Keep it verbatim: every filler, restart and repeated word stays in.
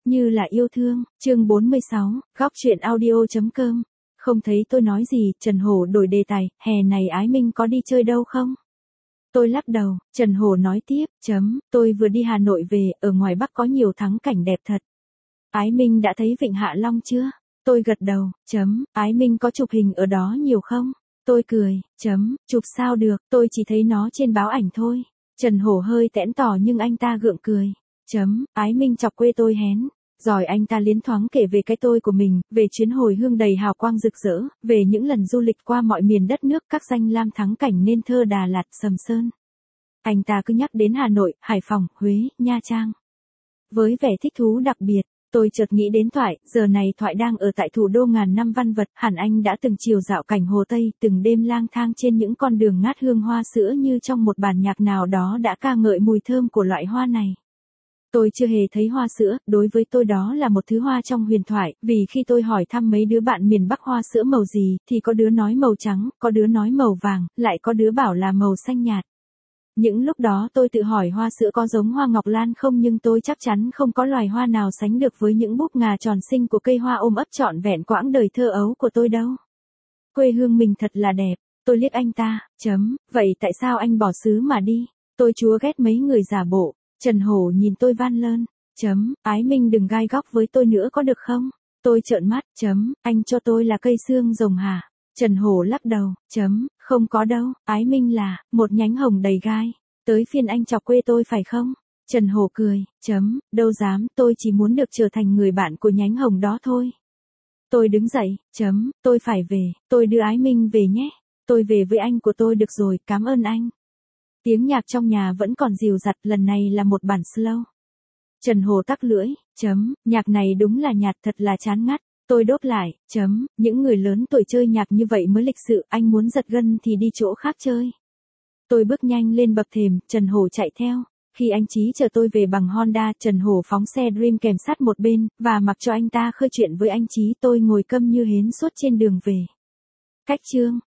Như là yêu thương, chương bốn mươi sáu, góc truyện audio.com. Không thấy tôi nói gì, Trần Hổ đổi đề tài, hè này Ái Minh có đi chơi đâu không? Tôi lắc đầu, Trần Hổ nói tiếp, chấm, tôi vừa đi Hà Nội về, ở ngoài Bắc có nhiều thắng cảnh đẹp thật. Ái Minh đã thấy Vịnh Hạ Long chưa? Tôi gật đầu, chấm, Ái Minh có chụp hình ở đó nhiều không? Tôi cười, chấm, chụp sao được, tôi chỉ thấy nó trên báo ảnh thôi. Trần Hổ hơi tẽn tỏ nhưng anh ta gượng cười. Chấm, Ái Minh chọc quê tôi hén. Rồi anh ta liến thoáng kể về cái tôi của mình, về chuyến hồi hương đầy hào quang rực rỡ, về những lần du lịch qua mọi miền đất nước, các danh lam thắng cảnh nên thơ Đà Lạt, Sầm Sơn. Anh ta cứ nhắc đến Hà Nội, Hải Phòng, Huế, Nha Trang. Với vẻ thích thú đặc biệt, tôi chợt nghĩ đến Thoại, giờ này Thoại đang ở tại thủ đô ngàn năm văn vật, hẳn anh đã từng chiều dạo cảnh Hồ Tây, từng đêm lang thang trên những con đường ngát hương hoa sữa như trong một bản nhạc nào đó đã ca ngợi mùi thơm của loại hoa này. Tôi chưa hề thấy hoa sữa, đối với tôi đó là một thứ hoa trong huyền thoại, vì khi tôi hỏi thăm mấy đứa bạn miền Bắc hoa sữa màu gì, thì có đứa nói màu trắng, có đứa nói màu vàng, lại có đứa bảo là màu xanh nhạt. Những lúc đó tôi tự hỏi hoa sữa có giống hoa ngọc lan không, nhưng tôi chắc chắn không có loài hoa nào sánh được với những búp ngà tròn xinh của cây hoa ôm ấp trọn vẹn quãng đời thơ ấu của tôi đâu. Quê hương mình thật là đẹp, tôi liếc anh ta, chấm, vậy tại sao anh bỏ xứ mà đi? Tôi chúa ghét mấy người giả bộ. Trần Hổ nhìn tôi van lơn, chấm, Ái Minh đừng gai góc với tôi nữa có được không? Tôi trợn mắt, chấm, anh cho tôi là cây xương rồng hả? Trần Hổ lắc đầu, chấm, không có đâu, Ái Minh là một nhánh hồng đầy gai. Tới phiên anh chọc quê tôi phải không? Trần Hổ cười, chấm, đâu dám, tôi chỉ muốn được trở thành người bạn của nhánh hồng đó thôi. Tôi đứng dậy, chấm, tôi phải về, tôi đưa Ái Minh về nhé. Tôi về với anh của tôi được rồi, cảm ơn anh. Tiếng nhạc trong nhà vẫn còn dìu dặt, lần này là một bản slow. Trần Hổ tắc lưỡi, chấm, nhạc này đúng là nhạt, thật là chán ngắt. Tôi đốt lại, chấm, những người lớn tuổi chơi nhạc như vậy mới lịch sự, anh muốn giật gân thì đi chỗ khác chơi. Tôi bước nhanh lên bậc thềm, Trần Hổ chạy theo. Khi anh Chí chờ tôi về bằng Honda, Trần Hổ phóng xe Dream kèm sát một bên, và mặc cho anh ta khơi chuyện với anh Chí, tôi ngồi câm như hến suốt trên đường về. Cách chương